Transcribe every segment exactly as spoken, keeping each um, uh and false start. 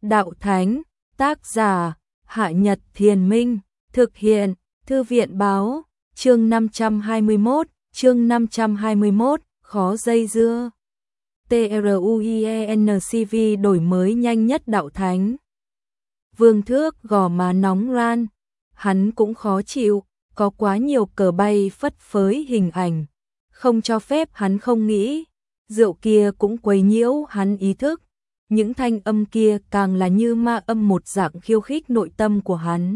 Đạo Thánh, tác giả, Hạ Nhật Thiền Minh, thực hiện, Thư viện báo, chương năm trăm hai mươi mốt, chương năm trăm hai mươi mốt, khó dây dưa. TRUIENCV đổi mới nhanh nhất Đạo Thánh. Vương Thước gò má nóng ran, hắn cũng khó chịu, có quá nhiều cờ bay phất phới hình ảnh, không cho phép hắn không nghĩ, rượu kia cũng quấy nhiễu hắn ý thức, những thanh âm kia càng là như ma âm một dạng khiêu khích nội tâm của hắn.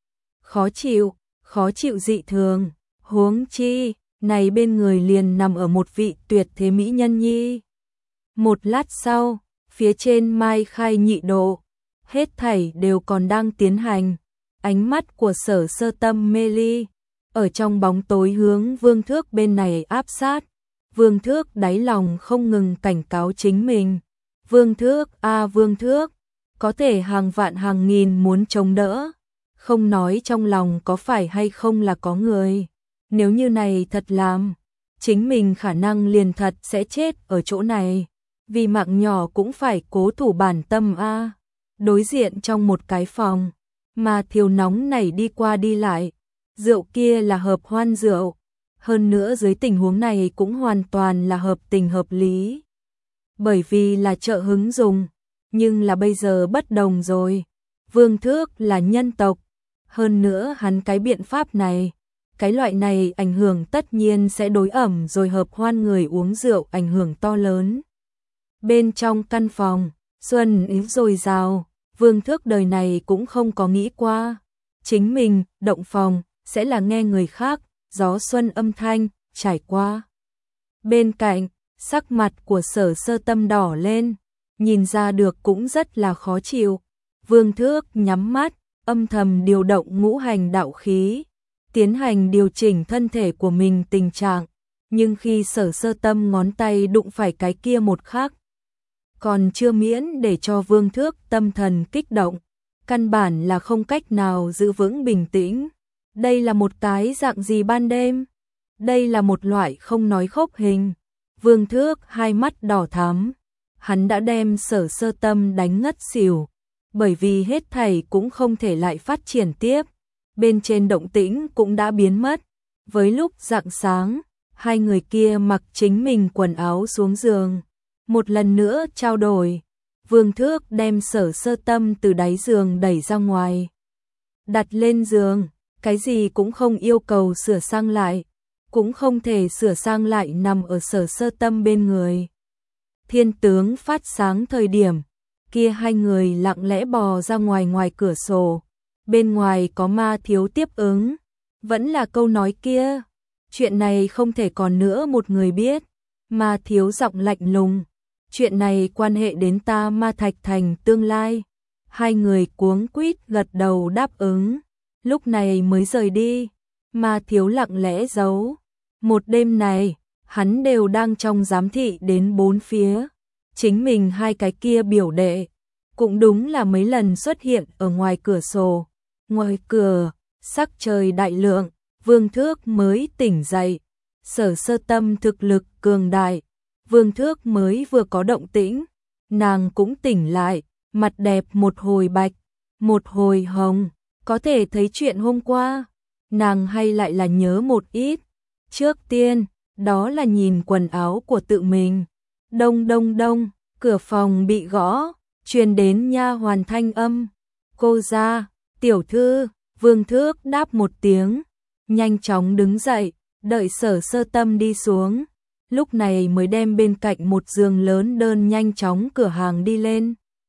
Khó chịu, khó chịu dị thường, huống chi, này bên người liền nằm ở một vị tuyệt thế mỹ nhân nhi. Một lát sau, phía trên Mai Khai Nhị Độ, hết thảy đều còn đang tiến hành, ánh mắt của Sở Sơ Tâm mê ly, ở trong bóng tối hướng Vương Thước bên này áp sát. Vương Thước đáy lòng không ngừng cảnh cáo chính mình. Vương Thước, a à, Vương Thước, có thể hàng vạn hàng nghìn muốn chống đỡ, không nói trong lòng có phải hay không là có người. Nếu như này thật làm, chính mình khả năng liền thật sẽ chết ở chỗ này, vì mạng nhỏ cũng phải cố thủ bản tâm a. À. Đối diện trong một cái phòng, mà Thiếu nóng này đi qua đi lại, rượu kia là hợp hoan rượu, hơn nữa dưới tình huống này cũng hoàn toàn là hợp tình hợp lý. Bởi vì là trợ hứng dùng, nhưng là bây giờ bất đồng rồi. Vương Thước là nhân tộc, hơn nữa hắn cái biện pháp này, cái loại này ảnh hưởng tất nhiên sẽ đối ẩm rồi hợp hoan người uống rượu ảnh hưởng to lớn. Bên trong căn phòng, xuân ý dồi dào, Vương Thước đời này cũng không có nghĩ qua. Chính mình, động phòng, sẽ là nghe người khác, gió xuân âm thanh, trải qua. Bên cạnh, sắc mặt của Sở Sơ Tâm đỏ lên, nhìn ra được cũng rất là khó chịu. Vương Thước nhắm mắt, âm thầm điều động ngũ hành đạo khí, tiến hành điều chỉnh thân thể của mình tình trạng, nhưng khi Sở Sơ Tâm ngón tay đụng phải cái kia một khắc, còn chưa miễn để cho Vương Thước tâm thần kích động, căn bản là không cách nào giữ vững bình tĩnh. Đây là một cái dạng gì ban đêm? Đây là một loại không nói khốc hình. Vương Thước hai mắt đỏ thắm, hắn đã đem Sở Sơ Tâm đánh ngất xỉu, bởi vì hết thảy cũng không thể lại phát triển tiếp, bên trên động tĩnh cũng đã biến mất. Với lúc rạng sáng, hai người kia mặc chính mình quần áo xuống giường, một lần nữa trao đổi. Vương Thước đem Sở Sơ Tâm từ đáy giường đẩy ra ngoài, đặt lên giường, cái gì cũng không yêu cầu sửa sang lại, cũng không thể sửa sang lại nằm ở Sở Sơ Tâm bên người. Thiên tướng phát sáng thời điểm, kia hai người lặng lẽ bò ra ngoài ngoài cửa sổ, bên ngoài có Ma Thiếu tiếp ứng, vẫn là câu nói kia, chuyện này không thể còn nữa một người biết. Ma Thiếu giọng lạnh lùng, chuyện này quan hệ đến ta Ma Thạch Thành tương lai. Hai người cuống quýt gật đầu đáp ứng, lúc này mới rời đi. Ma Thiếu lặng lẽ giấu. Một đêm này, hắn đều đang trong giám thị đến bốn phía. Chính mình hai cái kia biểu đệ, cũng đúng là mấy lần xuất hiện ở ngoài cửa sổ. Ngoài cửa, sắc trời đại lượng, Vương Thước mới tỉnh dậy. Sở Sơ Tâm thực lực cường đại, Vương Thước mới vừa có động tĩnh, nàng cũng tỉnh lại, mặt đẹp một hồi bạch, một hồi hồng, có thể thấy chuyện hôm qua, nàng hay lại là nhớ một ít. Trước tiên, đó là nhìn quần áo của tự mình. Đông đông đông, cửa phòng bị gõ, truyền đến nha hoàn thanh âm. Cô ra, tiểu thư. Vương Thước đáp một tiếng, nhanh chóng đứng dậy, đợi Sở Sơ Tâm đi xuống, lúc này mới đem bên cạnh một giường lớn đơn nhanh chóng cửa hàng đi lên.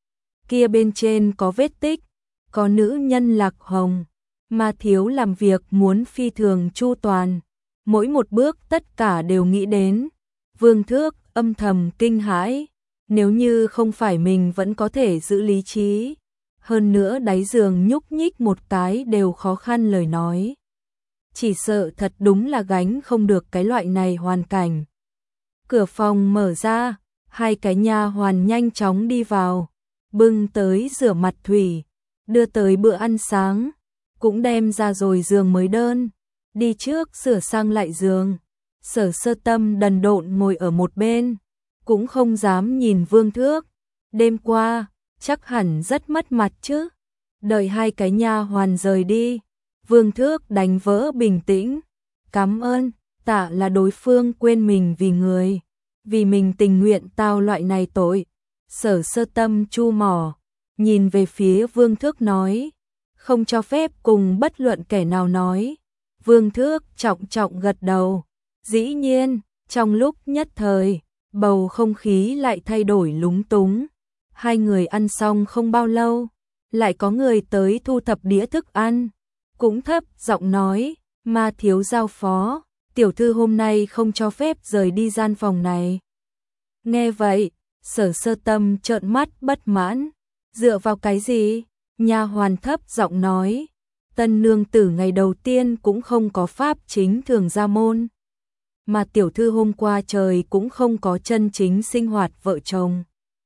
Kia bên trên có vết tích, có nữ nhân lạc hồng. Ma Thiếu làm việc muốn phi thường chu toàn, mỗi một bước tất cả đều nghĩ đến. Vương Thước âm thầm kinh hãi, nếu như không phải mình vẫn có thể giữ lý trí, hơn nữa đáy giường nhúc nhích một cái đều khó khăn lời nói, chỉ sợ thật đúng là gánh không được cái loại này hoàn cảnh. Cửa phòng mở ra, hai cái nha hoàn nhanh chóng đi vào, bưng tới rửa mặt thủy, đưa tới bữa ăn sáng, cũng đem ra rồi giường mới đơn, đi trước sửa sang lại giường. Sở Sơ Tâm đần độn ngồi ở một bên, cũng không dám nhìn Vương Thước. Đêm qua, chắc hẳn rất mất mặt chứ. Đợi hai cái nha hoàn rời đi, Vương Thước đánh vỡ bình tĩnh. Cảm ơn, tạ là đối phương quên mình vì người, vì mình tình nguyện tao loại này tội. Sở Sơ Tâm chu mỏ, nhìn về phía Vương Thước nói, không cho phép cùng bất luận kẻ nào nói. Vương Thước trọng trọng gật đầu. Dĩ nhiên, trong lúc nhất thời, bầu không khí lại thay đổi lúng túng. Hai người ăn xong không bao lâu, lại có người tới thu thập đĩa thức ăn, cũng thấp giọng nói, Ma thiếu giao phó, tiểu thư hôm nay không cho phép rời đi gian phòng này. Nghe vậy, Sở Sơ Tâm trợn mắt bất mãn, dựa vào cái gì? Nha hoàn thấp giọng nói, tân nương tử ngày đầu tiên cũng không có pháp chính thường ra môn, mà tiểu thư hôm qua trời cũng không có chân chính sinh hoạt vợ chồng,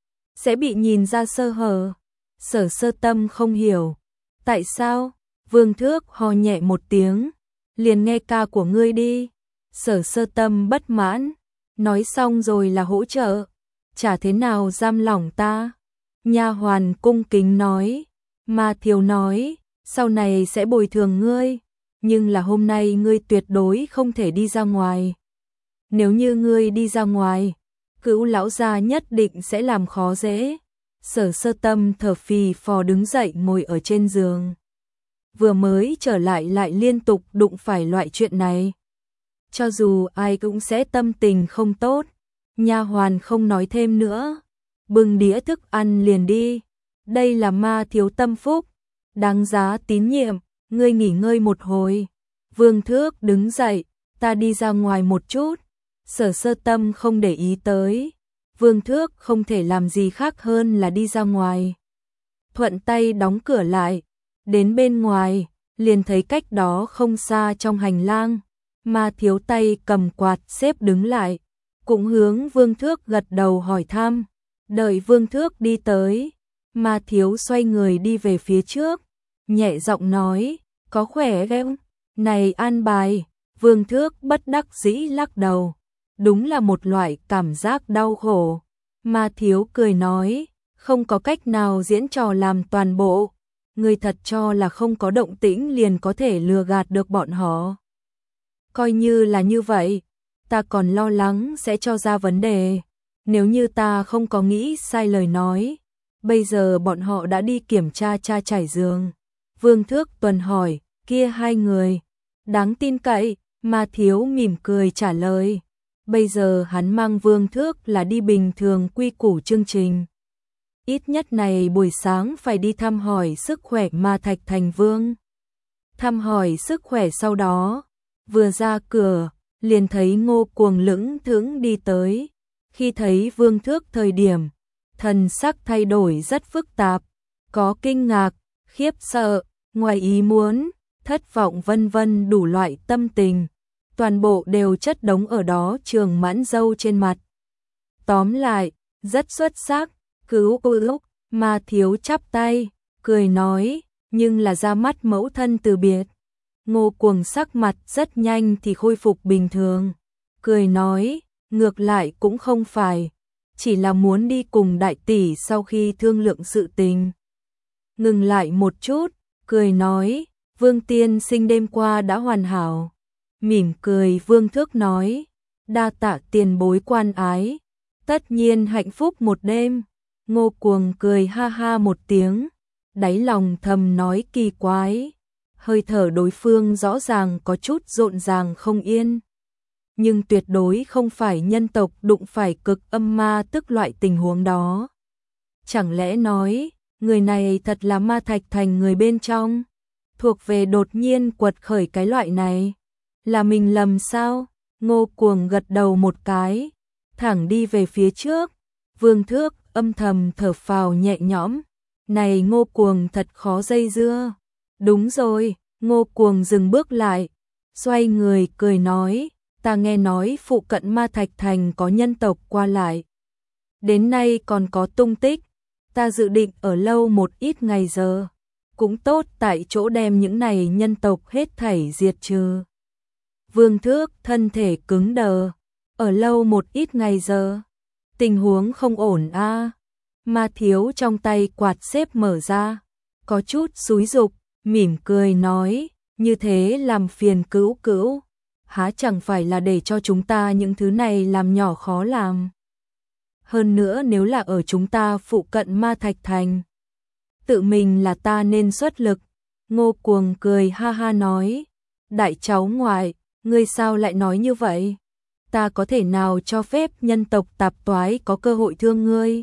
sẽ bị nhìn ra sơ hở. Sở Sơ Tâm không hiểu, tại sao? Vương Thước ho nhẹ một tiếng, liền nghe ca của ngươi đi. Sở Sơ Tâm bất mãn, nói xong rồi là hỗ trợ, chả thế nào giam lỏng ta. Nha hoàn cung kính nói, Ma thiếu nói, sau này sẽ bồi thường ngươi, nhưng là hôm nay ngươi tuyệt đối không thể đi ra ngoài. Nếu như ngươi đi ra ngoài, Cữu lão gia nhất định sẽ làm khó dễ. Sở Sơ Tâm thở phì phò đứng dậy ngồi ở trên giường. Vừa mới trở lại lại liên tục đụng phải loại chuyện này. Cho dù ai cũng sẽ tâm tình không tốt. Nha hoàn không nói thêm nữa, bưng đĩa thức ăn liền đi. Đây là Ma thiếu tâm phúc, đáng giá tín nhiệm, ngươi nghỉ ngơi một hồi. Vương Thước đứng dậy, ta đi ra ngoài một chút. Sở Sơ Tâm không để ý tới. Vương Thước không thể làm gì khác hơn là đi ra ngoài. Thuận tay đóng cửa lại, đến bên ngoài, liền thấy cách đó không xa trong hành lang, Ma thiếu tay cầm quạt xếp đứng lại, cũng hướng Vương Thước gật đầu hỏi thăm. Đợi Vương Thước đi tới, Ma thiếu xoay người đi về phía trước, nhẹ giọng nói, có khỏe không? Này an bài. Vương Thước bất đắc dĩ lắc đầu, đúng là một loại cảm giác đau khổ. Ma thiếu cười nói, không có cách nào diễn trò làm toàn bộ, người thật cho là không có động tĩnh liền có thể lừa gạt được bọn họ. Coi như là như vậy, ta còn lo lắng sẽ cho ra vấn đề, nếu như ta không có nghĩ sai lời nói, bây giờ bọn họ đã đi kiểm tra tra trải giường. Vương Thước tuần hỏi, kia hai người, đáng tin cậy? Ma thiếu mỉm cười trả lời. Bây giờ hắn mang Vương Thước là đi bình thường quy củ chương trình. Ít nhất này buổi sáng phải đi thăm hỏi sức khỏe Ma Thạch Thành Vương. Thăm hỏi sức khỏe sau đó, vừa ra cửa, liền thấy Ngô Cuồng lững thững đi tới. Khi thấy Vương Thước thời điểm, thần sắc thay đổi rất phức tạp, có kinh ngạc, khiếp sợ, ngoài ý muốn, thất vọng vân vân đủ loại tâm tình. Toàn bộ đều chất đống ở đó Trường Mãn Dâu trên mặt. Tóm lại, rất xuất sắc, cứu cô lúc, Ma thiếu chắp tay, cười nói, nhưng là ra mắt mẫu thân từ biệt. Ngô Cuồng sắc mặt rất nhanh thì khôi phục bình thường, cười nói, ngược lại cũng không phải, chỉ là muốn đi cùng đại tỷ sau khi thương lượng sự tình. Ngừng lại một chút, cười nói, Vương tiên sinh đêm qua đã hoàn hảo. Mỉm cười Vương Thước nói, đa tạ tiền bối quan ái, tất nhiên hạnh phúc một đêm. Ngô Cuồng cười ha ha một tiếng, đáy lòng thầm nói kỳ quái, hơi thở đối phương rõ ràng có chút rộn ràng không yên. Nhưng tuyệt đối không phải nhân tộc đụng phải cực âm ma tức loại tình huống đó. Chẳng lẽ nói, người này thật là Ma Thạch Thành người bên trong, thuộc về đột nhiên quật khởi cái loại này. Là mình lầm sao? Ngô Cuồng gật đầu một cái, thẳng đi về phía trước. Vương Thước âm thầm thở phào nhẹ nhõm, này Ngô Cuồng thật khó dây dưa. Đúng rồi, Ngô Cuồng dừng bước lại, xoay người cười nói, ta nghe nói phụ cận Ma Thạch Thành có nhân tộc qua lại, đến nay còn có tung tích, ta dự định ở lâu một ít ngày giờ, cũng tốt tại chỗ đem những này nhân tộc hết thảy diệt trừ. Vương Thước thân thể cứng đờ, ở lâu một ít ngày giờ, tình huống không ổn a. Ma Thiếu trong tay quạt xếp mở ra, có chút xúi dục, mỉm cười nói, như thế làm phiền Cữu Cữu, há chẳng phải là để cho chúng ta những thứ này làm nhỏ khó làm. Hơn nữa nếu là ở chúng ta phụ cận Ma Thạch Thành, tự mình là ta nên xuất lực. Ngô Cuồng cười ha ha nói, đại cháu ngoại, ngươi sao lại nói như vậy? Ta có thể nào cho phép nhân tộc tạp toái có cơ hội thương ngươi?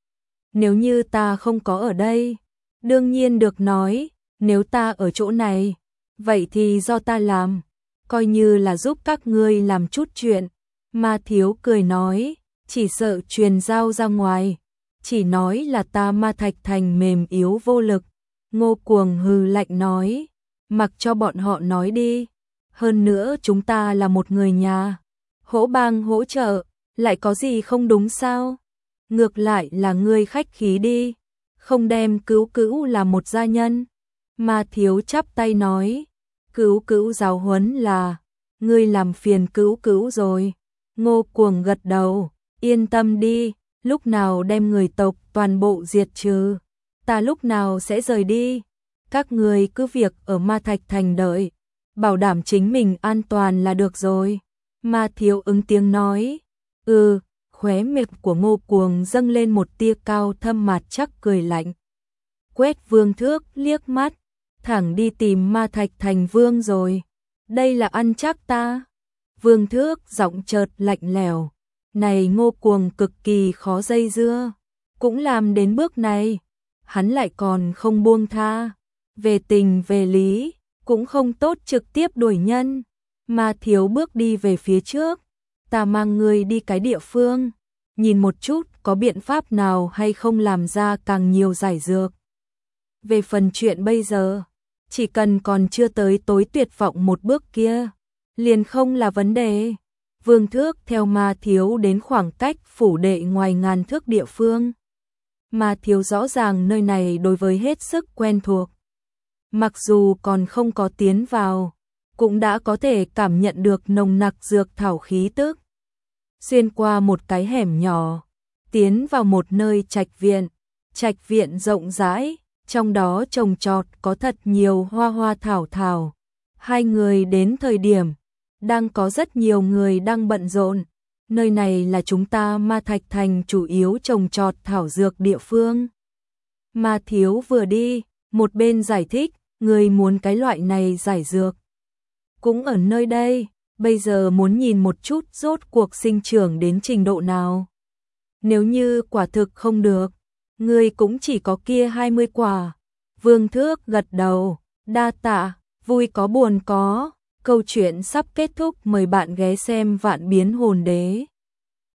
Nếu như ta không có ở đây, đương nhiên được nói, nếu ta ở chỗ này, vậy thì do ta làm, coi như là giúp các ngươi làm chút chuyện. Ma Thiếu cười nói, chỉ sợ truyền giao ra ngoài, chỉ nói là ta Ma Thạch Thành mềm yếu vô lực. Ngô Cuồng hừ lạnh nói, mặc cho bọn họ nói đi, hơn nữa chúng ta là một người nhà, hỗ bang hỗ trợ, lại có gì không đúng sao? Ngược lại là ngươi khách khí đi, không đem Cữu Cữu là một gia nhân. Ma Thiếu chắp tay nói, Cữu Cữu giáo huấn là, ngươi làm phiền Cữu Cữu rồi. Ngô Cuồng gật đầu, yên tâm đi, lúc nào đem người tộc toàn bộ diệt trừ, ta lúc nào sẽ rời đi. Các người cứ việc ở Ma Thạch Thành đợi, bảo đảm chính mình an toàn là được rồi. Ma Thiếu ứng tiếng nói, ừ, khóe miệng của Ngô Cuồng dâng lên một tia cao thâm mặt chắc cười lạnh. Quét Vương Thước liếc mắt, thẳng đi tìm Ma Thạch Thành Vương rồi. Đây là ăn chắc ta. Vương Thước giọng chợt lạnh lẽo, này Ngô Cuồng cực kỳ khó dây dưa, cũng làm đến bước này, hắn lại còn không buông tha, về tình về lý, cũng không tốt trực tiếp đuổi nhân. Ma Thiếu bước đi về phía trước, ta mang ngươi đi cái địa phương, nhìn một chút có biện pháp nào hay không làm ra càng nhiều giải dược. Về phần chuyện bây giờ, chỉ cần còn chưa tới tối tuyệt vọng một bước kia, liền không là vấn đề. Vương Thước theo Ma Thiếu đến khoảng cách phủ đệ ngoài ngàn thước địa phương. Ma Thiếu rõ ràng nơi này đối với hết sức quen thuộc. Mặc dù còn không có tiến vào, cũng đã có thể cảm nhận được nồng nặc dược thảo khí tức. Xuyên qua một cái hẻm nhỏ, tiến vào một nơi trạch viện. Trạch viện rộng rãi, trong đó trồng trọt có thật nhiều hoa hoa thảo thảo. Hai người đến thời điểm, đang có rất nhiều người đang bận rộn. Nơi này là chúng ta Ma Thạch Thành chủ yếu trồng trọt thảo dược địa phương. Ma Thiếu vừa đi, một bên giải thích, người muốn cái loại này giải dược cũng ở nơi đây, bây giờ muốn nhìn một chút rốt cuộc sinh trưởng đến trình độ nào. Nếu như quả thực không được, người cũng chỉ có kia hai mươi quả. Vương Thước gật đầu, đa tạ, vui có buồn có. Câu chuyện sắp kết thúc, mời bạn ghé xem Vạn Biến Hồn Đế.